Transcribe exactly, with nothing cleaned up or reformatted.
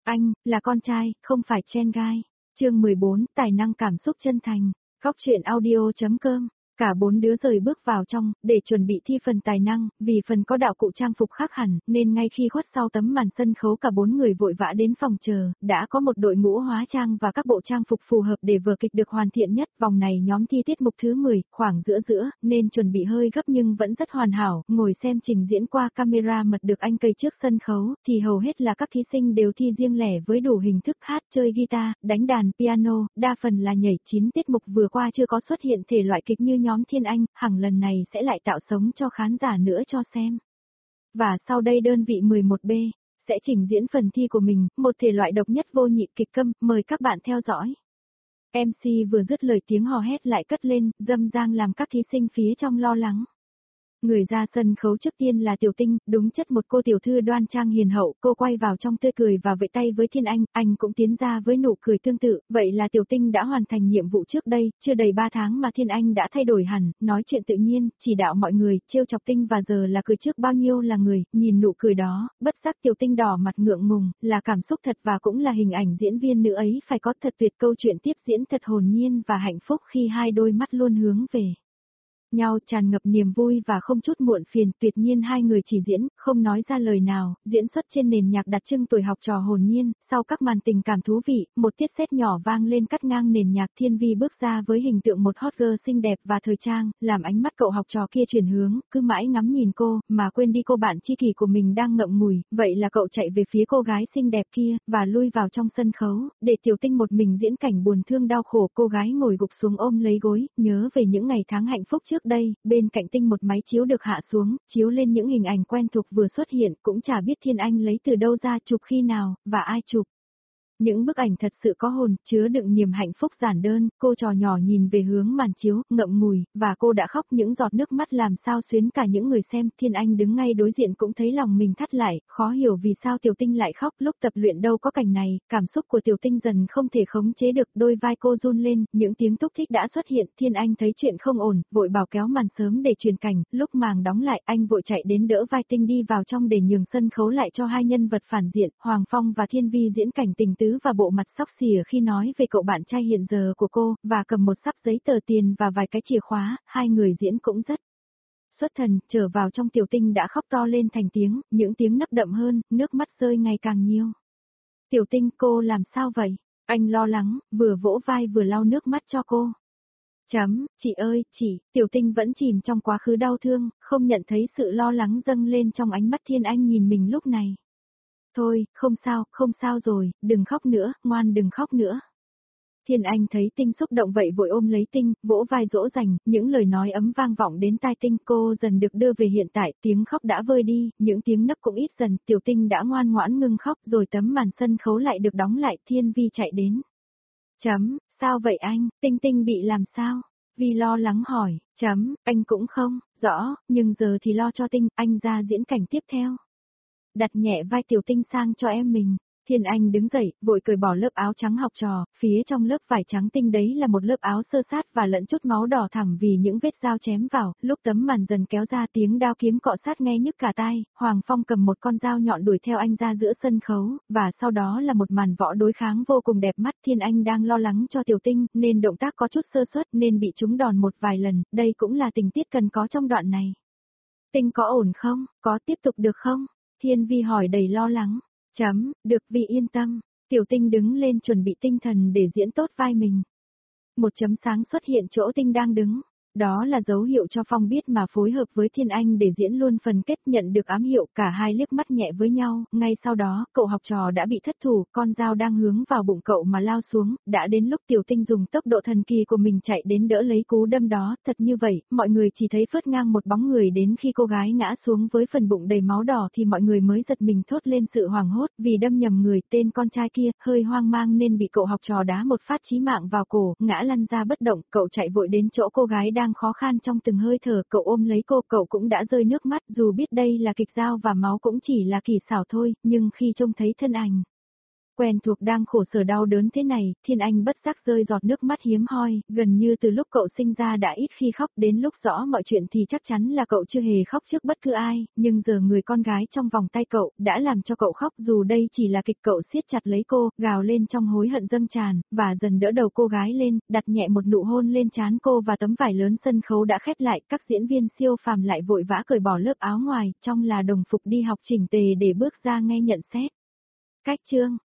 Anh, là con trai, không phải trend guy. Chương mười bốn, tài năng cảm xúc chân thành. Góc truyện audio.com. Cả bốn đứa rời bước vào trong, để chuẩn bị thi phần tài năng, vì phần có đạo cụ trang phục khác hẳn, nên ngay khi khuất sau tấm màn sân khấu cả bốn người vội vã đến phòng chờ, đã có một đội ngũ hóa trang và các bộ trang phục phù hợp để vở kịch được hoàn thiện nhất. Vòng này nhóm thi tiết mục thứ mười, khoảng giữa giữa, nên chuẩn bị hơi gấp nhưng vẫn rất hoàn hảo, ngồi xem trình diễn qua camera mật được anh cầy trước sân khấu, thì hầu hết là các thí sinh đều thi riêng lẻ với đủ hình thức hát, chơi guitar, đánh đàn, piano, đa phần là nhảy. Chín tiết mục vừa qua chưa có xuất hiện thể loại kịch như nhóm Thiên Anh, hẳn lần này sẽ lại tạo sống cho khán giả nữa cho xem. Và sau đây đơn vị mười một B sẽ trình diễn phần thi của mình, một thể loại độc nhất vô nhị kịch câm, mời các bạn theo dõi. em xê vừa dứt lời tiếng hò hét lại cất lên, râm ran làm các thí sinh phía trong lo lắng. Người ra sân khấu trước tiên là Tiểu Tinh, đúng chất một cô tiểu thư đoan trang hiền hậu, cô quay vào trong tươi cười và vẫy tay với Thiên Anh, anh cũng tiến ra với nụ cười tương tự, vậy là Tiểu Tinh đã hoàn thành nhiệm vụ trước đây, chưa đầy ba tháng mà Thiên Anh đã thay đổi hẳn, nói chuyện tự nhiên, chỉ đạo mọi người, trêu chọc Tinh và giờ là cười trước bao nhiêu là người, nhìn nụ cười đó, bất giác Tiểu Tinh đỏ mặt ngượng ngùng, là cảm xúc thật và cũng là hình ảnh diễn viên nữ ấy phải có thật tuyệt, câu chuyện tiếp diễn thật hồn nhiên và hạnh phúc khi hai đôi mắt luôn hướng về nhau, tràn ngập niềm vui và không chút muộn phiền. Tuyệt nhiên hai người chỉ diễn, không nói ra lời nào, diễn xuất trên nền nhạc đặc trưng tuổi học trò hồn nhiên. Sau các màn tình cảm thú vị, một tiết sét nhỏ vang lên cắt ngang nền nhạc. Thiên Vi bước ra với hình tượng một hot girl xinh đẹp và thời trang, làm ánh mắt cậu học trò kia chuyển hướng, cứ mãi ngắm nhìn cô, mà quên đi cô bạn tri kỷ của mình đang ngậm ngùi. Vậy là cậu chạy về phía cô gái xinh đẹp kia, và lui vào trong sân khấu, để Tiểu Tinh một mình diễn cảnh buồn thương đau khổ. Cô gái ngồi gục xuống ôm lấy gối, nhớ về những ngày tháng hạnh phúc trước đây. Bên cạnh Tinh một máy chiếu được hạ xuống, chiếu lên những hình ảnh quen thuộc vừa xuất hiện, cũng chả biết Thiên Anh lấy từ đâu ra, chụp khi nào, và ai chụp. Những bức ảnh thật sự có hồn, chứa đựng niềm hạnh phúc giản đơn. Cô trò nhỏ nhìn về hướng màn chiếu, ngậm ngùi, và cô đã khóc, những giọt nước mắt làm sao xuyến cả những người xem. Thiên Anh đứng ngay đối diện cũng thấy lòng mình thắt lại, khó hiểu vì sao Tiểu Tinh lại khóc. Lúc tập luyện đâu có cảnh này, cảm xúc của Tiểu Tinh dần không thể khống chế được, đôi vai cô run lên, những tiếng thúc thích đã xuất hiện. Thiên Anh thấy chuyện không ổn, vội bảo kéo màn sớm để truyền cảnh. Lúc màn đóng lại, anh vội chạy đến đỡ vai Tinh đi vào trong để nhường sân khấu lại cho hai nhân vật phản diện, Hoàng Phong và Thiên Vi diễn cảnh tình tứ và bộ mặt sóc xỉa khi nói về cậu bạn trai hiện giờ của cô, và cầm một sắp giấy tờ tiền và vài cái chìa khóa. Hai người diễn cũng rất xuất thần. Trở vào trong, Tiểu Tinh đã khóc to lên thành tiếng, những tiếng nấc đậm hơn, nước mắt rơi ngày càng nhiều. Tiểu Tinh, cô làm sao vậy? Anh lo lắng, vừa vỗ vai vừa lau nước mắt cho cô. Chấm, chị ơi, chị. Tiểu Tinh vẫn chìm trong quá khứ đau thương, không nhận thấy sự lo lắng dâng lên trong ánh mắt Thiên Anh nhìn mình lúc này. Thôi, không sao, không sao rồi, đừng khóc nữa, ngoan đừng khóc nữa. Thiên Anh thấy Tinh xúc động vậy vội ôm lấy Tinh, vỗ vai dỗ dành, những lời nói ấm vang vọng đến tai Tinh. Cô dần được đưa về hiện tại, tiếng khóc đã vơi đi, những tiếng nấc cũng ít dần. Tiểu Tinh đã ngoan ngoãn ngưng khóc, rồi tấm màn sân khấu lại được đóng lại. Thiên Vi chạy đến. Chấm, sao vậy anh? Tinh Tinh bị làm sao? Vi lo lắng hỏi. Chấm, anh cũng không rõ, nhưng giờ thì lo cho Tinh, anh ra diễn cảnh tiếp theo. Đặt nhẹ vai Tiểu Tinh sang cho em mình. Thiên Anh đứng dậy, vội cởi bỏ lớp áo trắng học trò, phía trong lớp vải trắng tinh đấy là một lớp áo sơ sát và lẫn chút máu đỏ thẳm vì những vết dao chém vào. Lúc tấm màn dần kéo ra, tiếng đao kiếm cọ sát nghe nhức cả tai. Hoàng Phong cầm một con dao nhọn đuổi theo anh ra giữa sân khấu, và sau đó là một màn võ đối kháng vô cùng đẹp mắt. Thiên Anh đang lo lắng cho Tiểu Tinh, nên động tác có chút sơ suất nên bị trúng đòn một vài lần, đây cũng là tình tiết cần có trong đoạn này. Tinh có ổn không? Có tiếp tục được không? Thiên Vi hỏi đầy lo lắng. Chấm, được Vi yên tâm. Tiểu Tinh đứng lên chuẩn bị tinh thần để diễn tốt vai mình. Một chấm sáng xuất hiện chỗ Tinh đang đứng. Đó là dấu hiệu cho Phong biết mà phối hợp với Thiên Anh để diễn luôn phần kết. Nhận được ám hiệu, cả hai liếc mắt nhẹ với nhau. Ngay sau đó, cậu học trò đã bị thất thủ, con dao đang hướng vào bụng cậu mà lao xuống. Đã đến lúc Tiểu Tinh dùng tốc độ thần kỳ của mình chạy đến đỡ lấy cú đâm đó. Thật như vậy, mọi người chỉ thấy phớt ngang một bóng người, đến khi cô gái ngã xuống với phần bụng đầy máu đỏ thì mọi người mới giật mình thốt lên sự hoảng hốt, vì đâm nhầm người. Tên con trai kia hơi hoang mang nên bị cậu học trò đá một phát chí mạng vào cổ, ngã lăn ra bất động. Cậu chạy vội đến chỗ cô gái đang khó khăn trong từng hơi thở, cậu ôm lấy cô. Cậu cũng đã rơi nước mắt, dù biết đây là kịch dao và máu cũng chỉ là kỳ xảo thôi, nhưng khi trông thấy thân ảnh quen thuộc đang khổ sở đau đớn thế này, Thiên Anh bất giác rơi giọt nước mắt hiếm hoi, gần như từ lúc cậu sinh ra đã ít khi khóc, đến lúc rõ mọi chuyện thì chắc chắn là cậu chưa hề khóc trước bất cứ ai, nhưng giờ người con gái trong vòng tay cậu đã làm cho cậu khóc, dù đây chỉ là kịch. Cậu siết chặt lấy cô, gào lên trong hối hận dâng tràn, và dần đỡ đầu cô gái lên, đặt nhẹ một nụ hôn lên trán cô, và tấm vải lớn sân khấu đã khép lại, các diễn viên siêu phàm lại vội vã cởi bỏ lớp áo ngoài, trong là đồng phục đi học chỉnh tề để bước ra nghe nhận xét. Cách chương